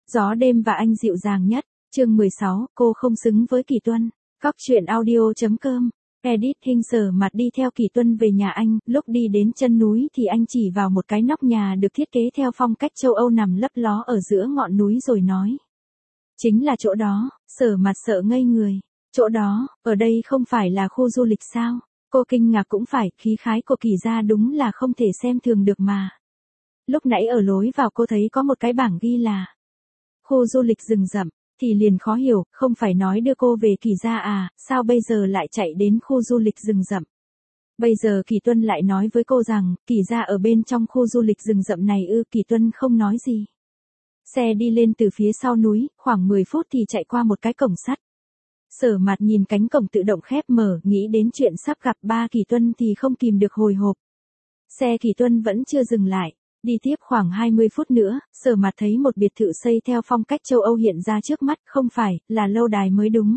Gió đêm và anh dịu dàng nhất, chương 16, cô không xứng với Kỳ Tuân. Cóc truyện audio.com. Edit Hinh Sở Mặt đi theo Kỳ Tuân về nhà anh, lúc đi đến chân núi thì anh chỉ vào một cái nóc nhà được thiết kế theo phong cách châu Âu nằm lấp ló ở giữa ngọn núi rồi nói. Chính là chỗ đó. Sở Mặt sợ ngây người. Chỗ đó, ở đây không phải là khu du lịch sao? Cô kinh ngạc cũng phải, khí khái của Kỳ gia đúng là không thể xem thường được mà. Lúc nãy ở lối vào cô thấy có một cái bảng ghi là khu du lịch rừng rậm, thì liền khó hiểu, không phải nói đưa cô về Kỳ gia à, sao bây giờ lại chạy đến khu du lịch rừng rậm. Bây giờ Kỳ Tuân lại nói với cô rằng, Kỳ gia ở bên trong khu du lịch rừng rậm này ư. Kỳ Tuân không nói gì. Xe đi lên từ phía sau núi, khoảng 10 phút thì chạy qua một cái cổng sắt. Sở Mặt nhìn cánh cổng tự động khép mở, nghĩ đến chuyện sắp gặp ba Kỳ Tuân thì không kìm được hồi hộp. Xe Kỳ Tuân vẫn chưa dừng lại. Đi tiếp khoảng 20 phút nữa, Sở Mặt thấy một biệt thự xây theo phong cách châu Âu hiện ra trước mắt, không phải, là lâu đài mới đúng.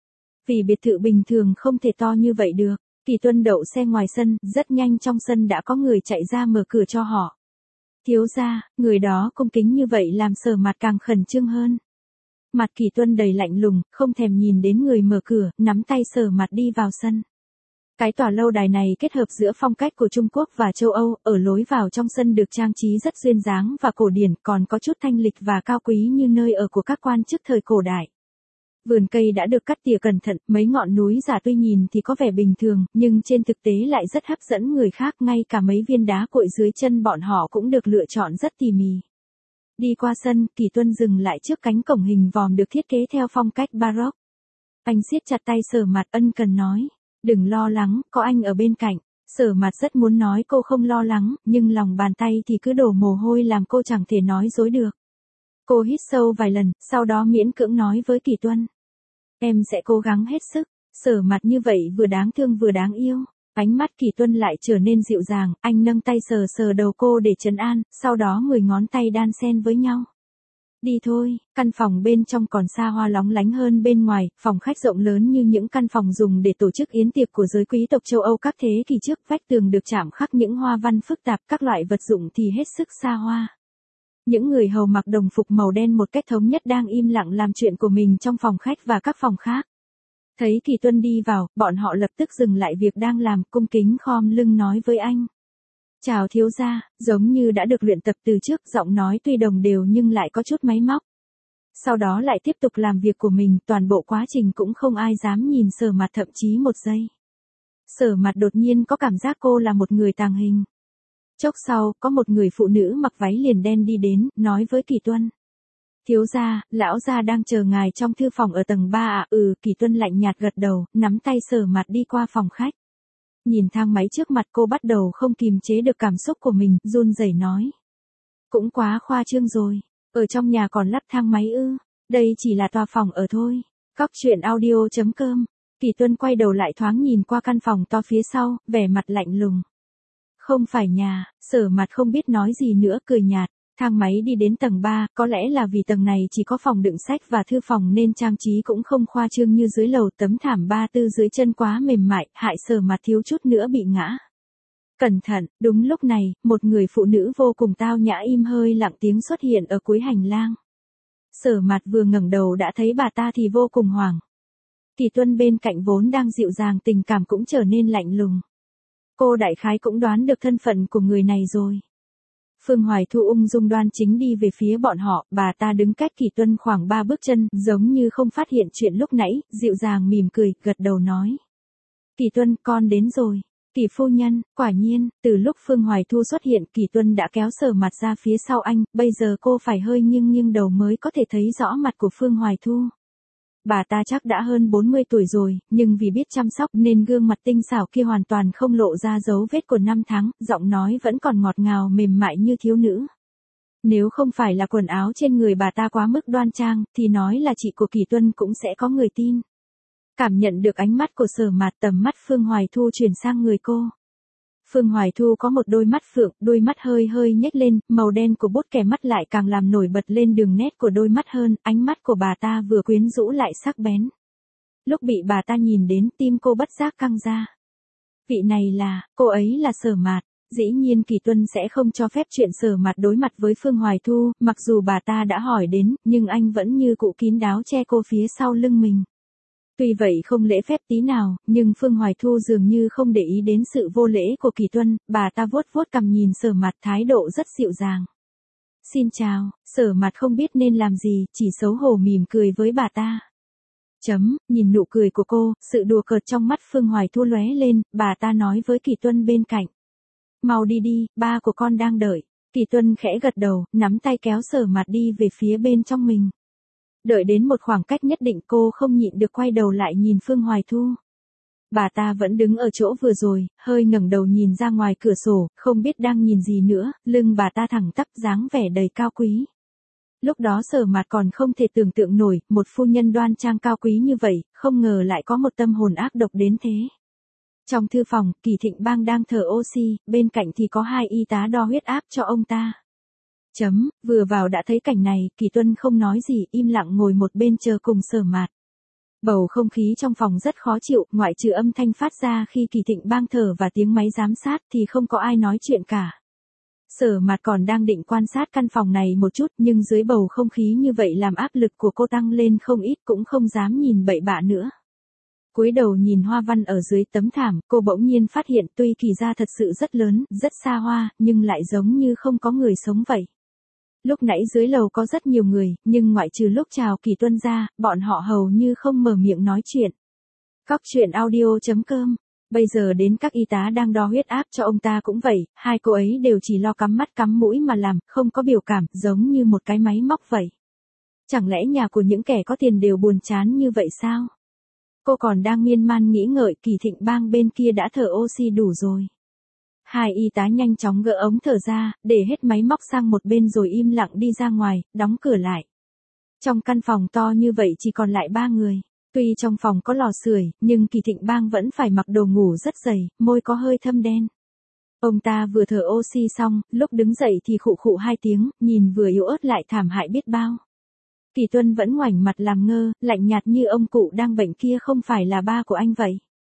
Vì biệt thự bình thường không thể to như vậy được. Kỳ Tuân đậu xe ngoài sân, rất nhanh trong sân đã có người chạy ra mở cửa cho họ. Thiếu gia, người đó cung kính như vậy làm Sở Mặt càng khẩn trương hơn. Mặt Kỳ Tuân đầy lạnh lùng, không thèm nhìn đến người mở cửa, nắm tay Sở Mặt đi vào sân. Cái tòa lâu đài này kết hợp giữa phong cách của Trung Quốc và châu Âu, ở lối vào trong sân được trang trí rất duyên dáng và cổ điển, còn có chút thanh lịch và cao quý như nơi ở của các quan chức thời cổ đại. Vườn cây đã được cắt tỉa cẩn thận, mấy ngọn núi giả tuy nhìn thì có vẻ bình thường, nhưng trên thực tế lại rất hấp dẫn người khác, ngay cả mấy viên đá cuội dưới chân bọn họ cũng được lựa chọn rất tỉ mỉ. Đi qua sân, Kỳ Tuân dừng lại trước cánh cổng hình vòm được thiết kế theo phong cách baroque. Anh siết chặt tay Sở Mặt, ân cần nói. Đừng lo lắng, có anh ở bên cạnh. Sở Mặt rất muốn nói cô không lo lắng, nhưng lòng bàn tay thì cứ đổ mồ hôi làm cô chẳng thể nói dối được. Cô hít sâu vài lần, sau đó miễn cưỡng nói với Kỳ Tuân. Em sẽ cố gắng hết sức. Sở Mặt như vậy vừa đáng thương vừa đáng yêu. Ánh mắt Kỳ Tuân lại trở nên dịu dàng, anh nâng tay sờ sờ đầu cô để trấn an, sau đó 10 ngón tay đan xen với nhau. Đi thôi, căn phòng bên trong còn xa hoa lóng lánh hơn bên ngoài, phòng khách rộng lớn như những căn phòng dùng để tổ chức yến tiệc của giới quý tộc châu Âu các thế kỷ trước, vách tường được chạm khắc những hoa văn phức tạp, các loại vật dụng thì hết sức xa hoa. Những người hầu mặc đồng phục màu đen một cách thống nhất đang im lặng làm chuyện của mình trong phòng khách và các phòng khác. Thấy Kỳ Tuân đi vào, bọn họ lập tức dừng lại việc đang làm, cung kính khom lưng nói với anh. Chào thiếu gia, giống như đã được luyện tập từ trước, giọng nói tuy đồng đều nhưng lại có chút máy móc. Sau đó lại tiếp tục làm việc của mình, toàn bộ quá trình cũng không ai dám nhìn Sở Mặt thậm chí một giây. Sở Mặt đột nhiên có cảm giác cô là một người tàng hình. Chốc sau, có một người phụ nữ mặc váy liền đen đi đến, nói với Kỳ Tuân. Thiếu gia, lão gia đang chờ ngài trong thư phòng ở tầng 3 à? Kỳ Tuân lạnh nhạt gật đầu, nắm tay Sở Mặt đi qua phòng khách. Nhìn thang máy trước mặt cô bắt đầu không kìm chế được cảm xúc của mình, run rẩy nói. Cũng quá khoa trương rồi, ở trong nhà còn lắp thang máy ư, đây chỉ là tòa phòng ở thôi. Cóc truyện audio.com. Kỳ Tuân quay đầu lại thoáng nhìn qua căn phòng to phía sau, vẻ mặt lạnh lùng. Không phải nhà. Sở Mặt không biết nói gì nữa, cười nhạt. Thang máy đi đến tầng 3, có lẽ là vì tầng này chỉ có phòng đựng sách và thư phòng nên trang trí cũng không khoa trương như dưới lầu, tấm thảm ba tư dưới chân quá mềm mại, hại Sở Mặt thiếu chút nữa bị ngã. Cẩn thận, đúng lúc này, một người phụ nữ vô cùng tao nhã im hơi lặng tiếng xuất hiện ở cuối hành lang. Sở Mặt vừa ngẩng đầu đã thấy bà ta thì vô cùng hoảng. Kỳ Tuân bên cạnh vốn đang dịu dàng tình cảm cũng trở nên lạnh lùng. Cô đại khái cũng đoán được thân phận của người này rồi. Phương Hoài Thu ung dung đoan chính đi về phía bọn họ, bà ta đứng cách Kỳ Tuân khoảng 3 bước chân, giống như không phát hiện chuyện lúc nãy, dịu dàng mỉm cười, gật đầu nói. Kỳ Tuân, con đến rồi. Kỳ phu nhân, quả nhiên, từ lúc Phương Hoài Thu xuất hiện, Kỳ Tuân đã kéo Sở Mặt ra phía sau anh, bây giờ cô phải hơi nghiêng nghiêng đầu mới có thể thấy rõ mặt của Phương Hoài Thu. Bà ta chắc đã hơn 40 tuổi rồi, nhưng vì biết chăm sóc nên gương mặt tinh xảo kia hoàn toàn không lộ ra dấu vết của năm tháng, giọng nói vẫn còn ngọt ngào mềm mại như thiếu nữ. Nếu không phải là quần áo trên người bà ta quá mức đoan trang, thì nói là chị của Kỳ Tuân cũng sẽ có người tin. Cảm nhận được ánh mắt của Sở Mặt, tầm mắt Phương Hoài Thu chuyển sang người cô. Phương Hoài Thu có một đôi mắt phượng, đôi mắt hơi hơi nhếch lên, màu đen của bút kẻ mắt lại càng làm nổi bật lên đường nét của đôi mắt hơn, ánh mắt của bà ta vừa quyến rũ lại sắc bén. Lúc bị bà ta nhìn đến, tim cô bất giác căng ra. Vị này là, cô ấy là Sở Mặt. dĩ nhiên Kỳ Tuân sẽ không cho phép chuyện Sở Mạt đối mặt với Phương Hoài Thu, mặc dù bà ta đã hỏi đến, nhưng anh vẫn như cũ kín đáo che cô phía sau lưng mình. Tuy vậy không lễ phép tí nào, nhưng Phương Hoài Thu dường như không để ý đến sự vô lễ của Kỳ Tuân, bà ta vuốt vuốt cằm nhìn Sở Mạt, thái độ rất dịu dàng. Xin chào, Sở Mạt không biết nên làm gì, chỉ xấu hổ mỉm cười với bà ta. Nhìn nụ cười của cô, sự đùa cợt trong mắt Phương Hoài Thu lóe lên, bà ta nói với Kỳ Tuân bên cạnh. Mau đi đi, ba của con đang đợi. Kỳ Tuân khẽ gật đầu, nắm tay kéo Sở Mạt đi về phía bên trong mình. Đợi đến một khoảng cách nhất định cô không nhịn được quay đầu lại nhìn Phương Hoài Thu. Bà ta vẫn đứng ở chỗ vừa rồi, hơi ngẩng đầu nhìn ra ngoài cửa sổ, không biết đang nhìn gì nữa, lưng bà ta thẳng tắp dáng vẻ đầy cao quý. Lúc đó Sở Mạt còn không thể tưởng tượng nổi, một phu nhân đoan trang cao quý như vậy, không ngờ lại có một tâm hồn ác độc đến thế. Trong thư phòng, Kỳ Thịnh Bang đang thở oxy, bên cạnh thì có hai y tá đo huyết áp cho ông ta. Vừa vào đã thấy cảnh này, Kỳ Tuân không nói gì, im lặng ngồi một bên chờ cùng Sở Mạt. Bầu không khí trong phòng rất khó chịu, ngoại trừ âm thanh phát ra khi Kỳ Thịnh Bang thở và tiếng máy giám sát thì không có ai nói chuyện cả. Sở Mạt còn đang định quan sát căn phòng này một chút, nhưng dưới bầu không khí như vậy làm áp lực của cô tăng lên không ít, cũng không dám nhìn bậy bạ nữa. Cúi đầu nhìn hoa văn ở dưới tấm thảm, cô bỗng nhiên phát hiện tuy Kỳ gia thật sự rất lớn, rất xa hoa, nhưng lại giống như không có người sống vậy. Lúc nãy dưới lầu có rất nhiều người, nhưng ngoại trừ lúc chào Kỳ Tuân ra, bọn họ hầu như không mở miệng nói chuyện. Cóc truyện audio.com. Bây giờ đến các y tá đang đo huyết áp cho ông ta cũng vậy, hai cô ấy đều chỉ lo cắm mắt cắm mũi mà làm, không có biểu cảm, giống như một cái máy móc vậy. Chẳng lẽ nhà của những kẻ có tiền đều buồn chán như vậy sao? Cô còn đang miên man nghĩ ngợi, Kỳ Thịnh Bang bên kia đã thở oxy đủ rồi. Hai y tá nhanh chóng gỡ ống thở ra, để hết máy móc sang một bên rồi im lặng đi ra ngoài, đóng cửa lại. Trong căn phòng to như vậy chỉ còn lại ba người. Tuy trong phòng có lò sưởi, nhưng Kỳ Thịnh Bang vẫn phải mặc đồ ngủ rất dày, môi có hơi thâm đen. Ông ta vừa thở oxy xong, lúc đứng dậy thì khụ khụ hai tiếng, nhìn vừa yếu ớt lại thảm hại biết bao. Kỳ Tuân vẫn ngoảnh mặt làm ngơ, lạnh nhạt như ông cụ đang bệnh kia không phải là ba của anh vậy.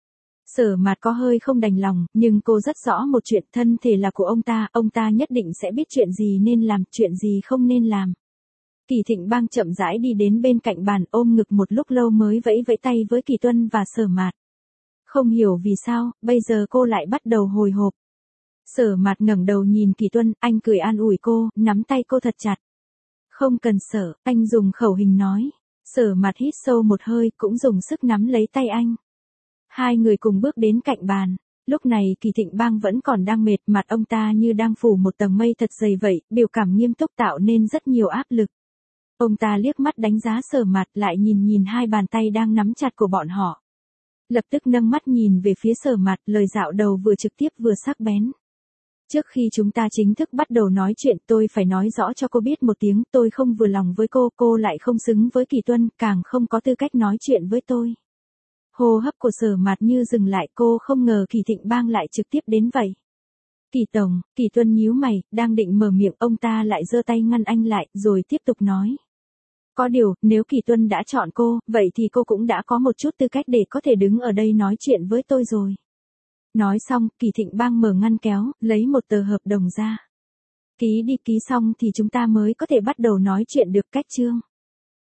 Sở Mạt có hơi không đành lòng, nhưng cô rất rõ một chuyện, thân thể là của ông ta nhất định sẽ biết chuyện gì nên làm, chuyện gì không nên làm. Kỳ Thịnh Bang chậm rãi đi đến bên cạnh bàn, ôm ngực một lúc lâu mới vẫy vẫy tay với Kỳ Tuân và Sở Mạt. Không hiểu vì sao, bây giờ cô lại bắt đầu hồi hộp. Sở Mạt ngẩng đầu nhìn Kỳ Tuân, anh cười an ủi cô, nắm tay cô thật chặt. Không cần sợ, anh dùng khẩu hình nói. Sở Mạt hít sâu một hơi, cũng dùng sức nắm lấy tay anh. Hai người cùng bước đến cạnh bàn. Lúc này Kỳ Thịnh Bang vẫn còn đang mệt, mặt ông ta như đang phủ một tầng mây thật dày vậy, biểu cảm nghiêm túc tạo nên rất nhiều áp lực. Ông ta liếc mắt đánh giá Sở Mạt, lại nhìn hai bàn tay đang nắm chặt của bọn họ. Lập tức nâng mắt nhìn về phía Sở Mạt, lời dạo đầu vừa trực tiếp vừa sắc bén. Trước khi chúng ta chính thức bắt đầu nói chuyện, tôi phải nói rõ cho cô biết một tiếng, tôi không vừa lòng với cô lại không xứng với Kỳ Tuân, càng không có tư cách nói chuyện với tôi. Hô hấp của Sở Mạt như dừng lại, cô không ngờ Kỳ Thịnh Bang lại trực tiếp đến vậy. Kỳ Tổng, Kỳ Tuân nhíu mày, đang định mở miệng, ông ta lại giơ tay ngăn anh lại, rồi tiếp tục nói. Có điều, nếu Kỳ Tuân đã chọn cô, vậy thì cô cũng đã có một chút tư cách để có thể đứng ở đây nói chuyện với tôi rồi. Nói xong, Kỳ Thịnh Bang mở ngăn kéo, lấy một tờ hợp đồng ra. Ký đi, ký xong thì chúng ta mới có thể bắt đầu nói chuyện được, cách chương.